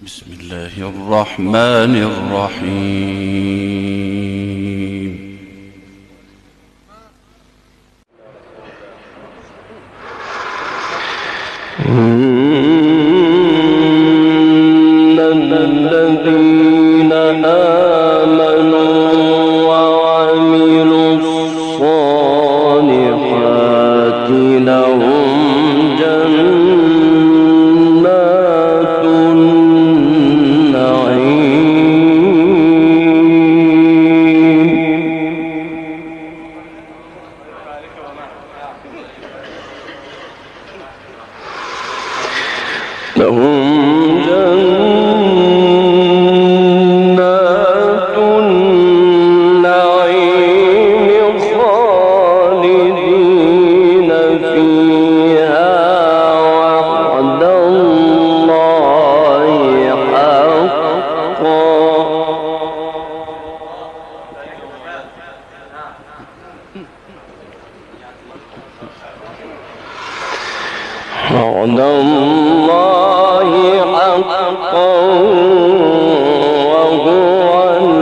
بسم الله الرحمن الرحيم. إن الذين آمنوا وعملوا الصالحات لهم جنات النعيم لهم جنات النعيم خالدين فيها وعد الله حقا وعد الله حقا وهو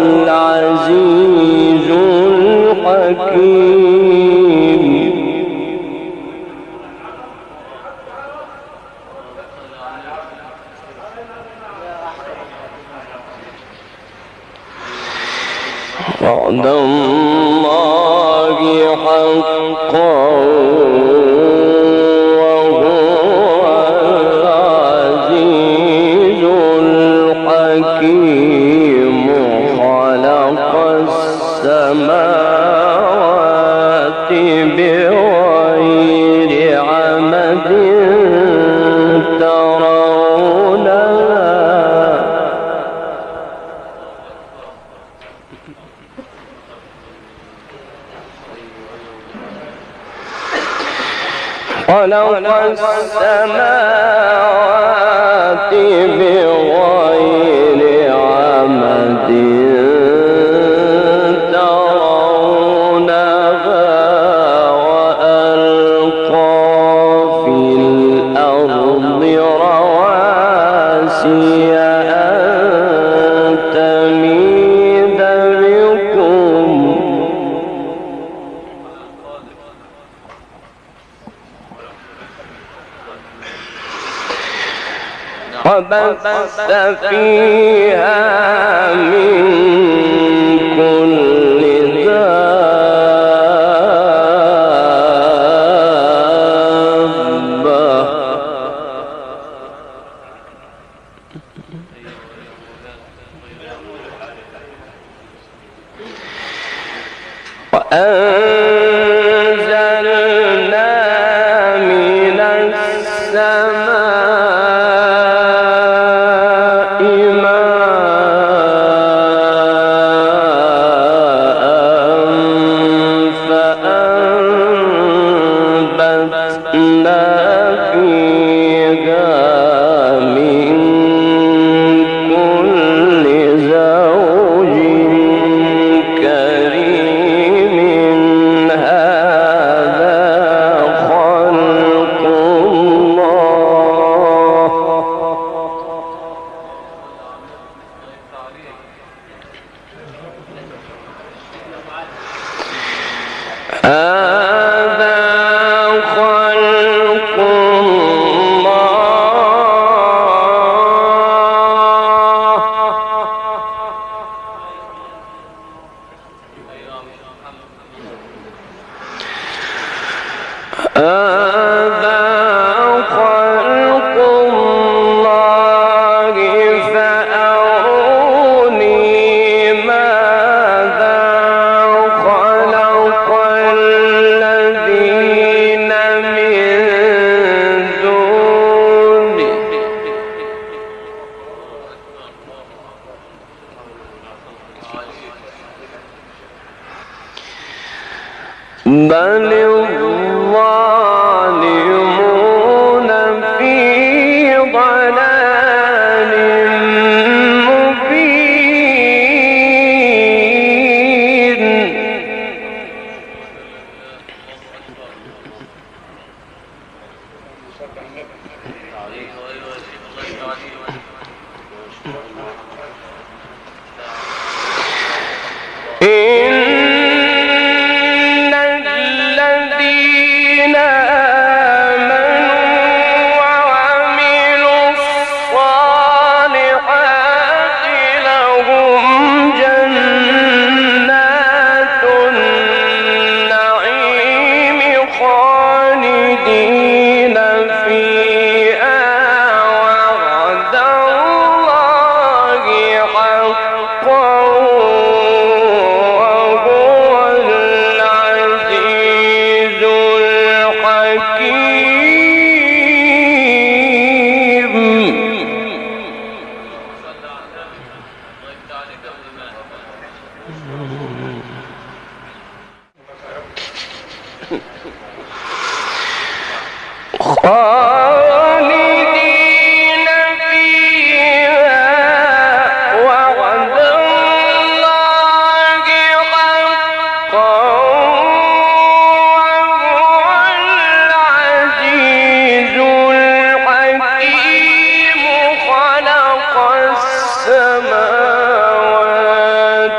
العزيز الحكيم. وعد الله حقا وهو العزيز الحكيم. خلق السماوات بغير عمد ترونها خلق السماوات بغير عمد ترونها وألقى في الأرض رواسي أن تميد بكم وبث فيها من كل دابة وأنزلنا من السماء ماء فأنبتنا فيها من كل زوج كريم. هذا خلق الله هذا خلق الله فأروني ماذا خلق الذين من دونه بل الظالمون في ضلال مبين.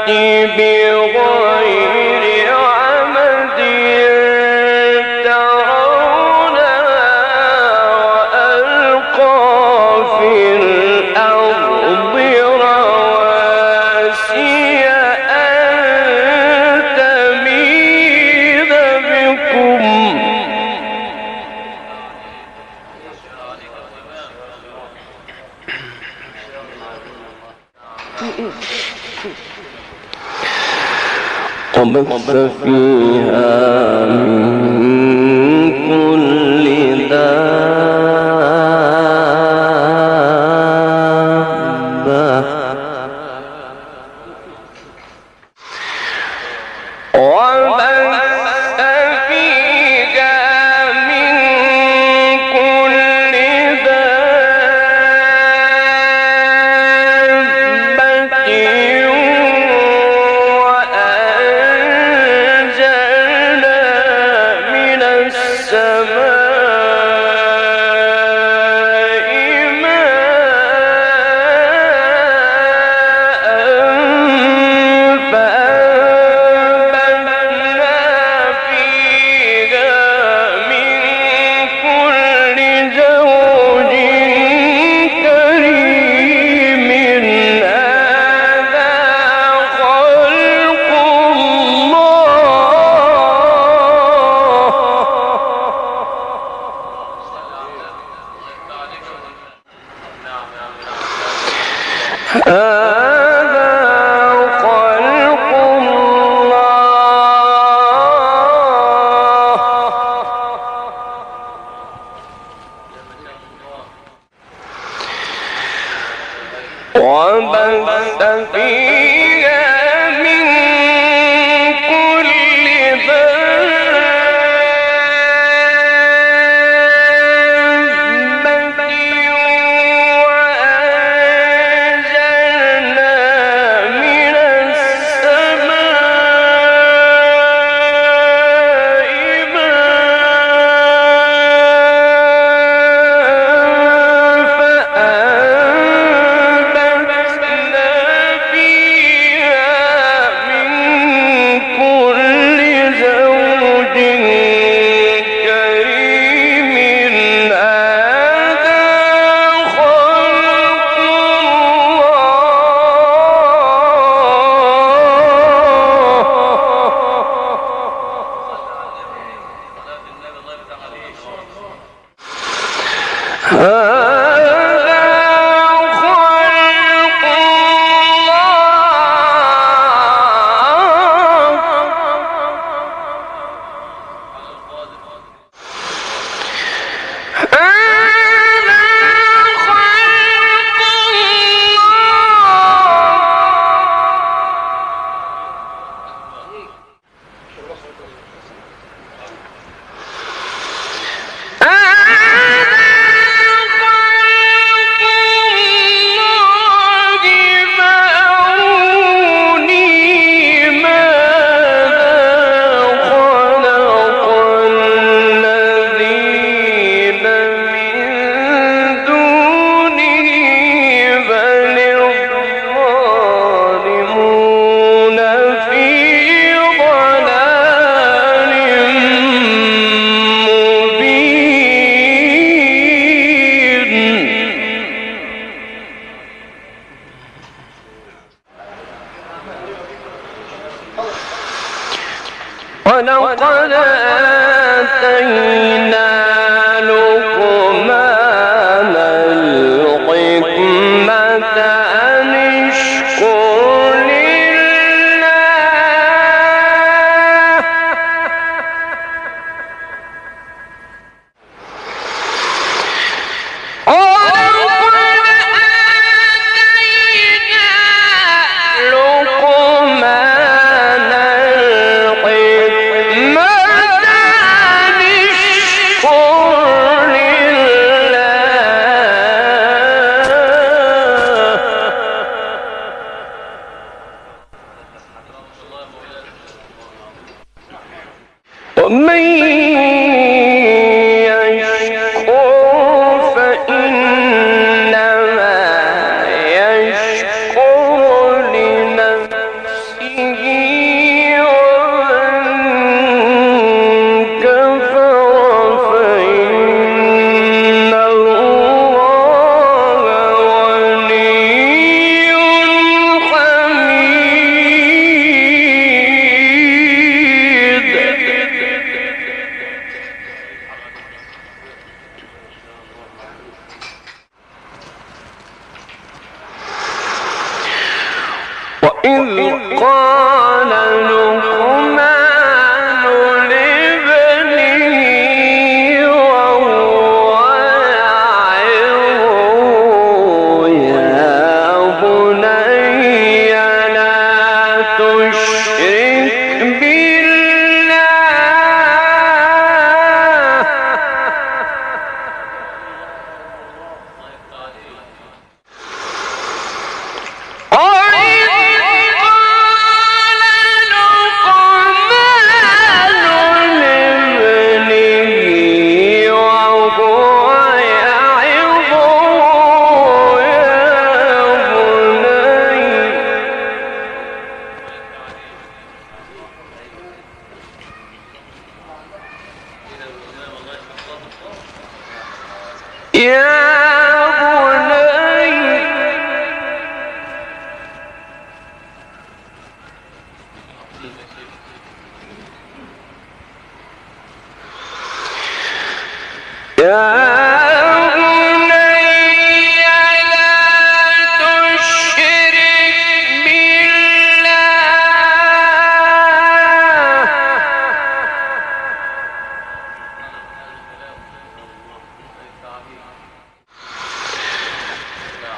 بغير عمد ترونها وألقى في الأرض رواسي أن تميد بكم وبث فيها من كل دابة وبث فيها من كل دابة وأنزلنا من السماء ماء فأنبتنا فيها من كل زوج كريم هذا خلق وبث فيها من كل دابة وأنزلنا من السماء فأنبتنا فيها من كل زوج كريم هذا خلق ولقد آتينا لقمان الحكمة أن اشكر لله لقمان الحكمة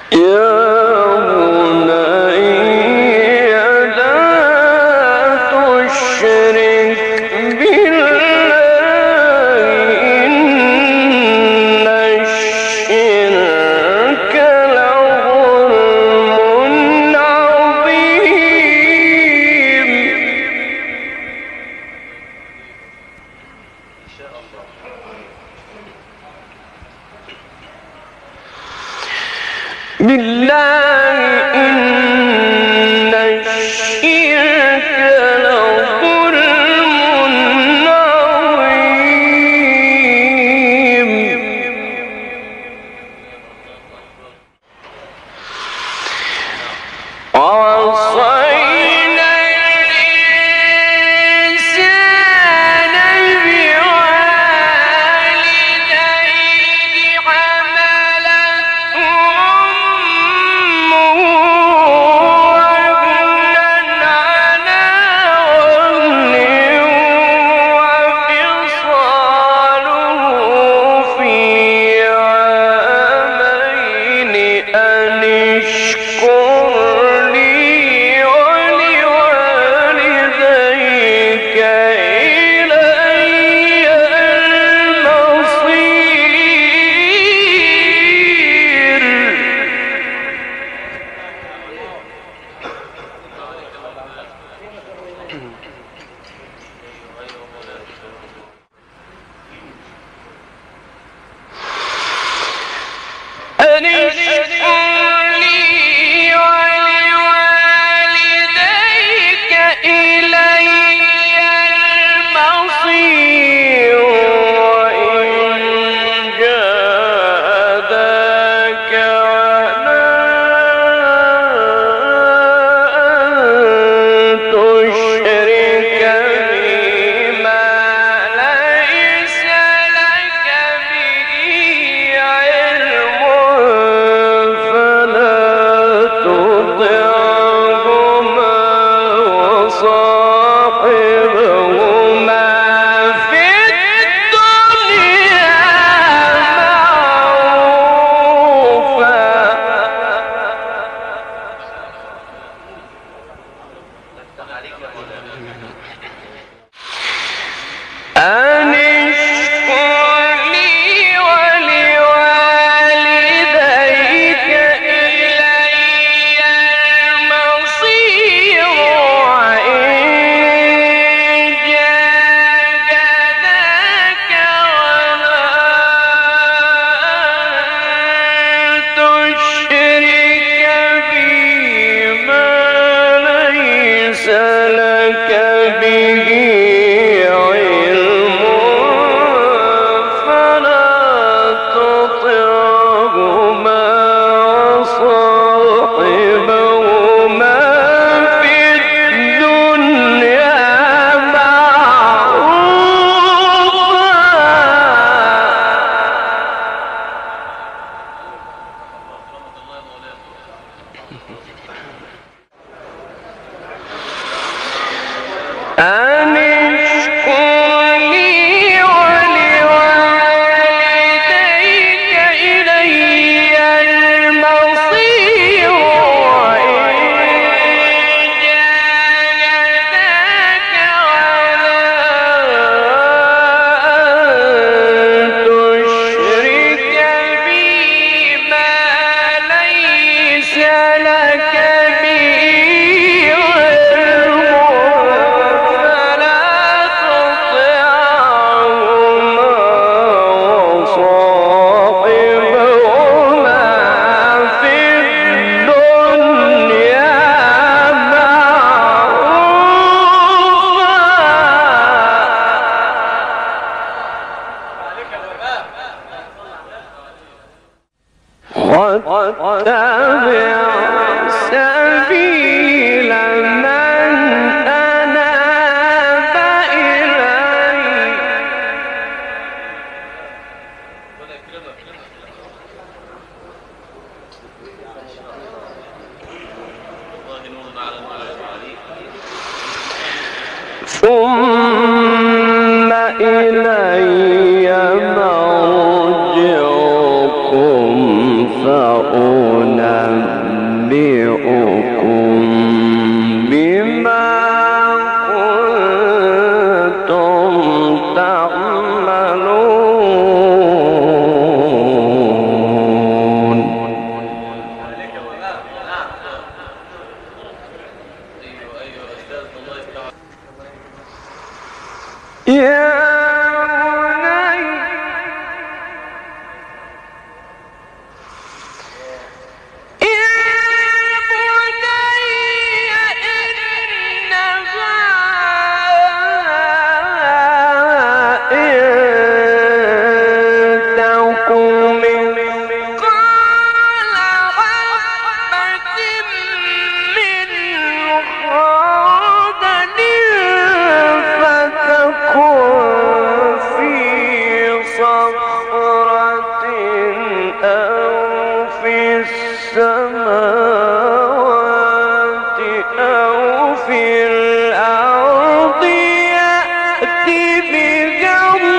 ثم إلي مرجعكم فأنبئكم السماوات أو في الأرض يأتي بك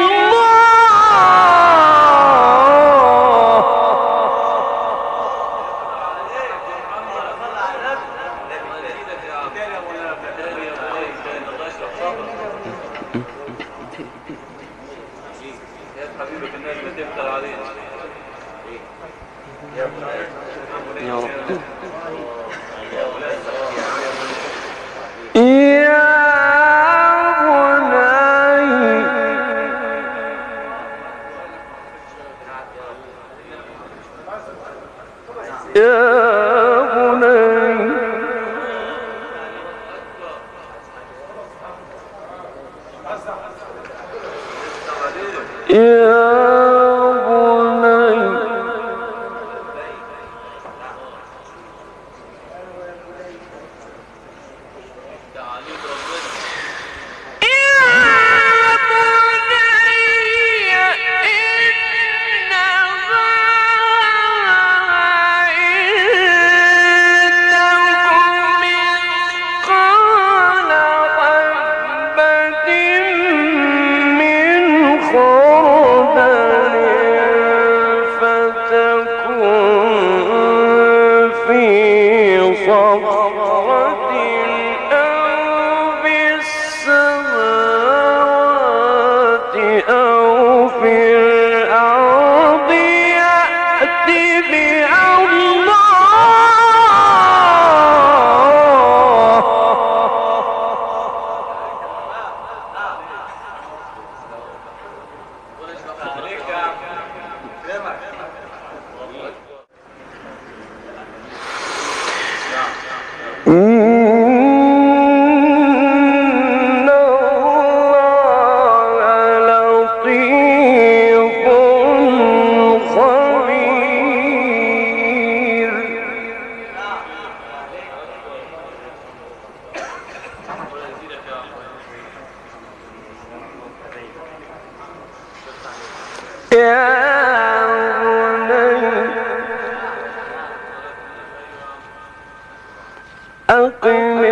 أقم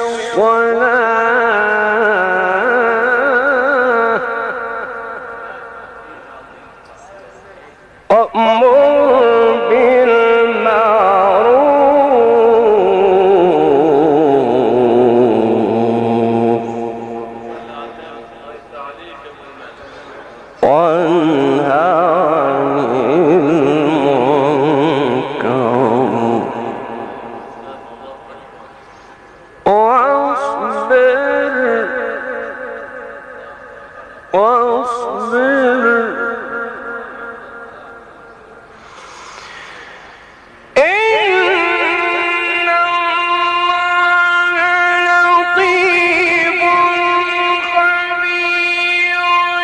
الصلاة وأمر بالمعروف وانهى عن المنكر واصبر إن الله لطيف خبير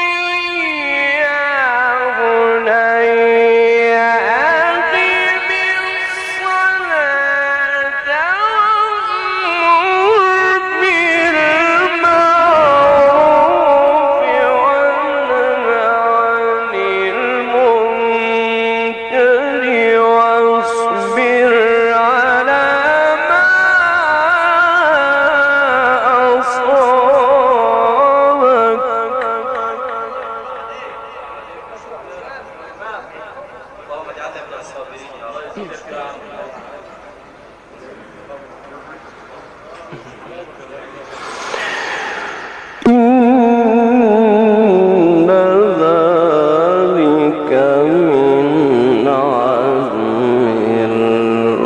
يا بني أقم الصلاة وأمر بالمعروف وانه عن المنكر واصبر على ما أصابك إن ذلك من عزم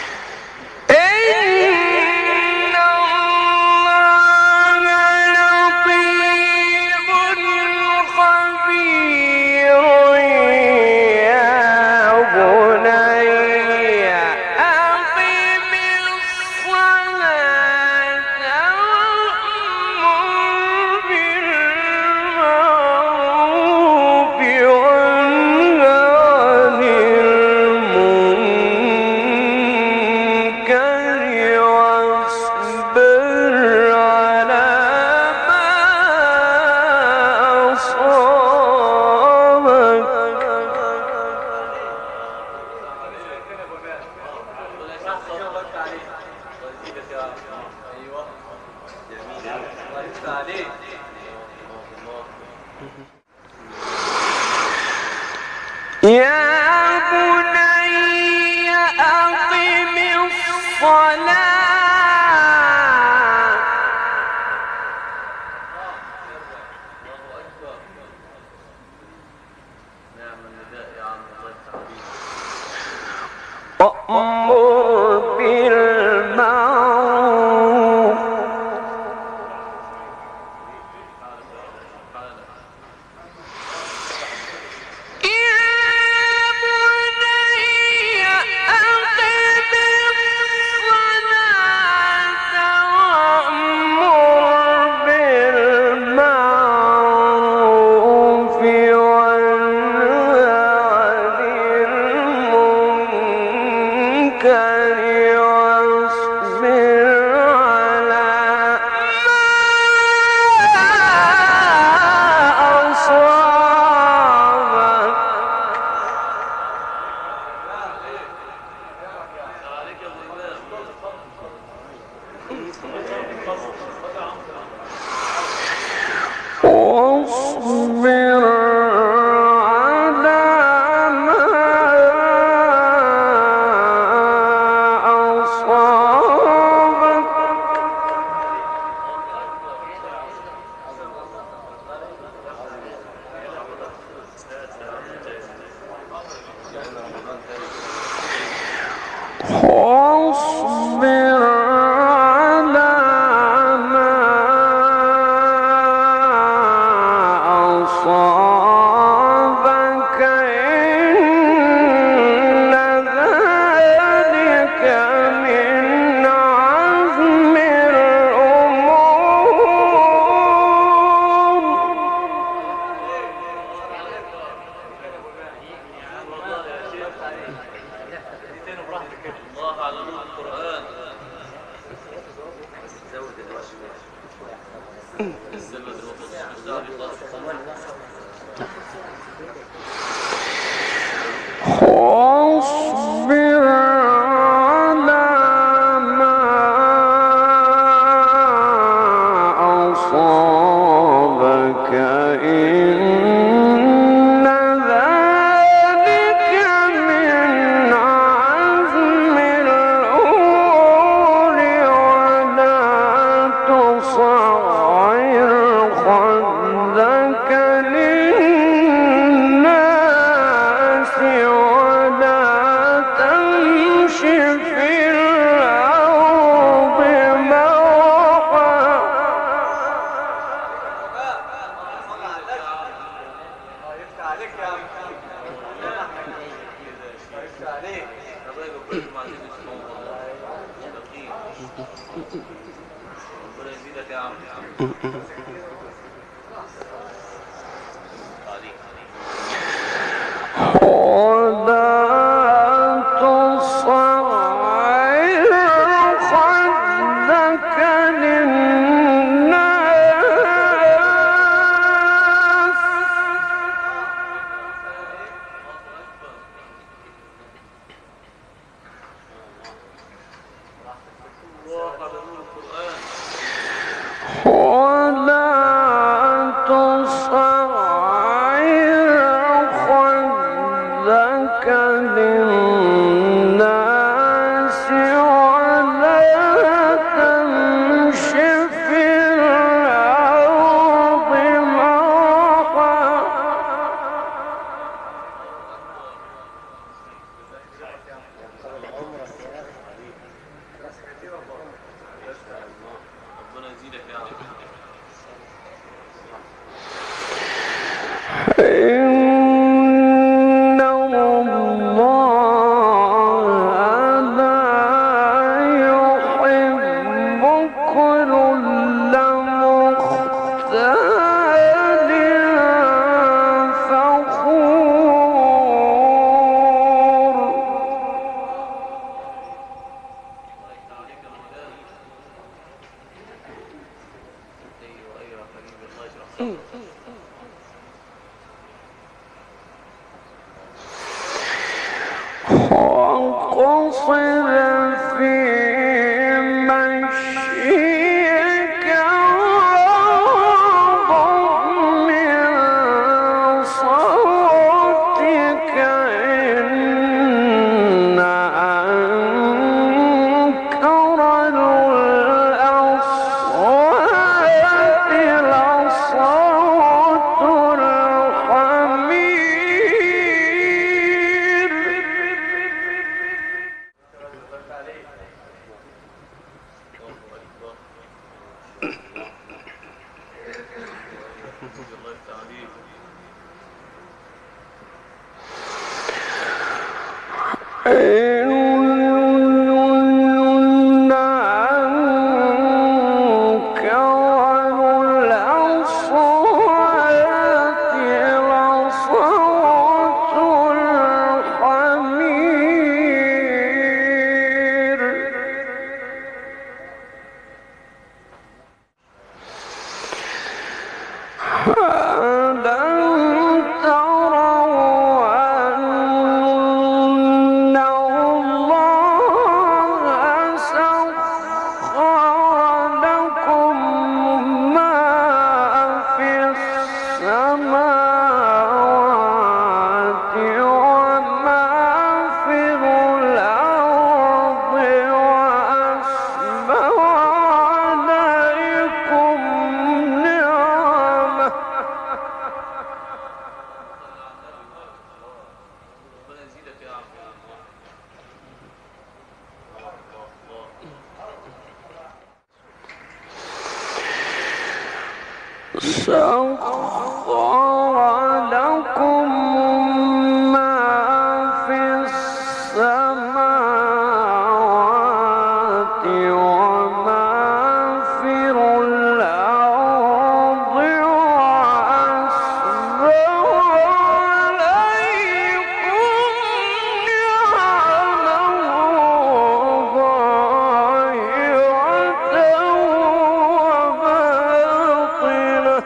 الأمور إن الله يا بني أقم الصلاة وأمر بالمعروف واصبر على ما أصابك واصبر على ما أصابك إن ذلك من عزم الأمور الله على نور القرآن. واصبر على ما أصابك إن ذلك من عزم الأمور ولا تصعر خدك للناس ولا تمش في الأرض مرحا ربنا يزيدك يا عم. ولا تصعر خدك للناس الله على نور القرآن. ولا تصعر خدك للناس ولا تمش في الأرض مرحا ربنا يزيدك يا عم. إن الله لا يحب كل مختال فخور ايوه ايوه يا حبيبي، الله يشرح صدرك. واقصد في مشيك الله يفتح عليك. إن عنك والعصاة لصوت الحمير ألم تروا أن الله سخر لكم ما في السماوات وما في الأرض وأسبغ عليكم نعمه ربنا يزيدك يا عم. سخر لكم ما في السماوات وما في الأرض وأسبغ عليكم نعمه ظاهرة وباطنة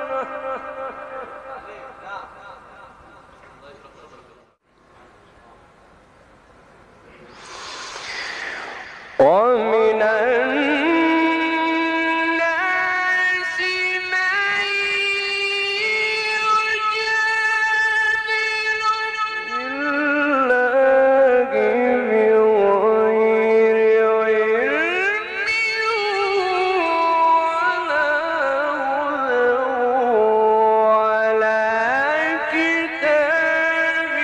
ومن الناس من يجادل في الله بغير علم ولا هدى ولا كتاب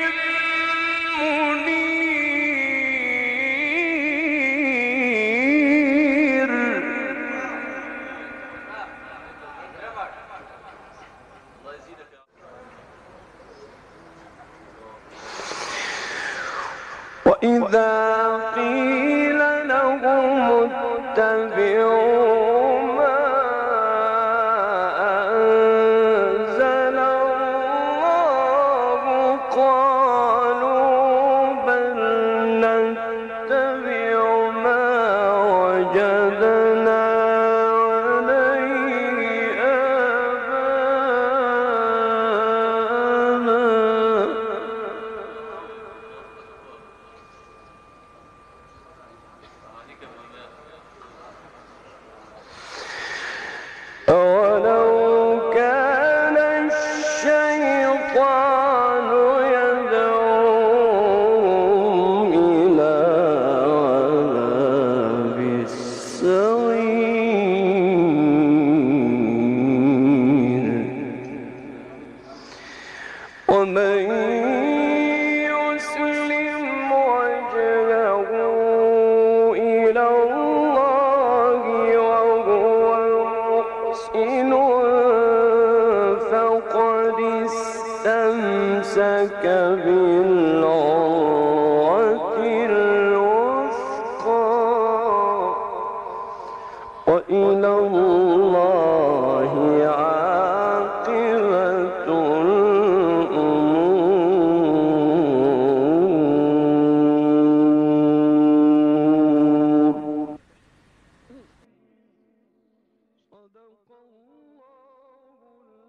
منير الله يزيدك يا عم. وإذا قيل لهم اتبعوا ما أنزل الله قالوا بل نتبع ما وجدنا عليه آباءنا عليك يا مولانا. أولو كان الشيطان يدعوهم إلى عذاب السعير ومن يسلم وجهه إلى الله وهو محسن فقد استمسك بالعروة الوثقى وإلى الله عاقبة الأمور صدق الله